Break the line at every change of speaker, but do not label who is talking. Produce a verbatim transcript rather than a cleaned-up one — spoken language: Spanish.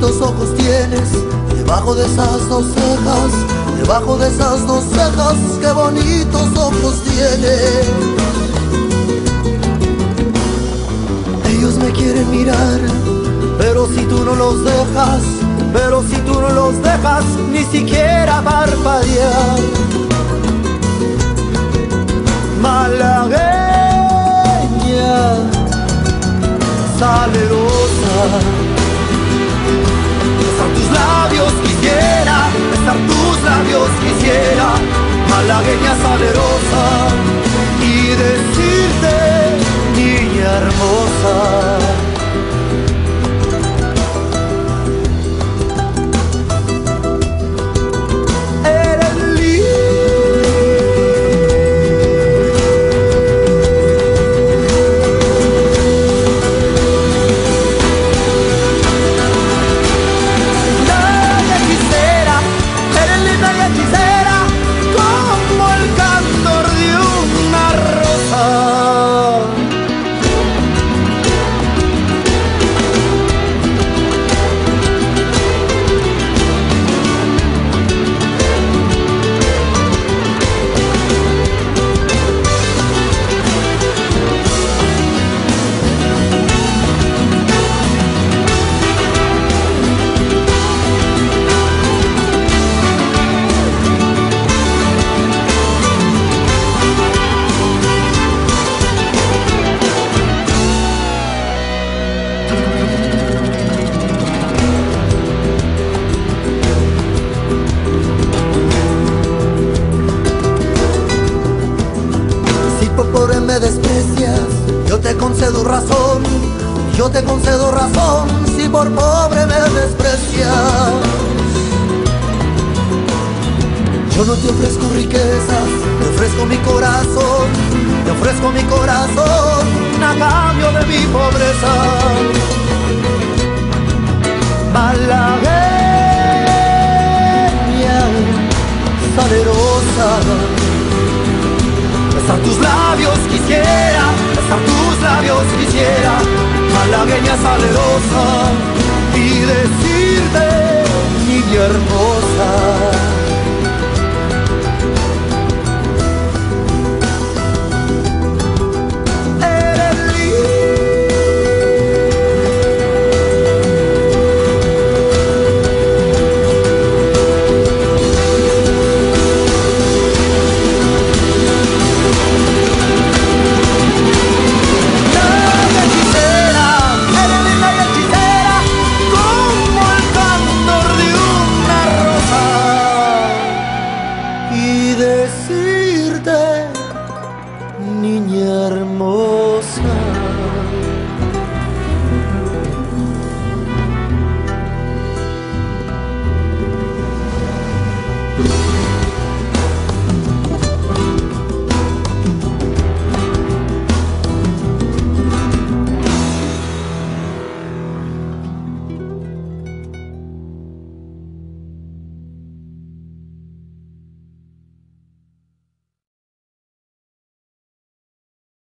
bonitos ojos tienes debajo de esas dos cejas, debajo de esas dos cejas, qué bonitos ojos tienes. Ellos me quieren mirar, pero si tú no los dejas, pero si tú no los dejas ni siquiera parpadear. Malagueña, salerosa, besar tus labios quisiera, besar tus labios quisiera, malagueña salerosa, y decirte, niña hermosa. Me desprecias, yo te concedo razón, yo te concedo razón, si por pobre me desprecias. Yo no te ofrezco riquezas, te ofrezco mi corazón, te ofrezco mi corazón a cambio de mi pobreza. Malagueña, salerosa, besar tus labios quisiera, besar tus labios quisiera, malagueña salerosa.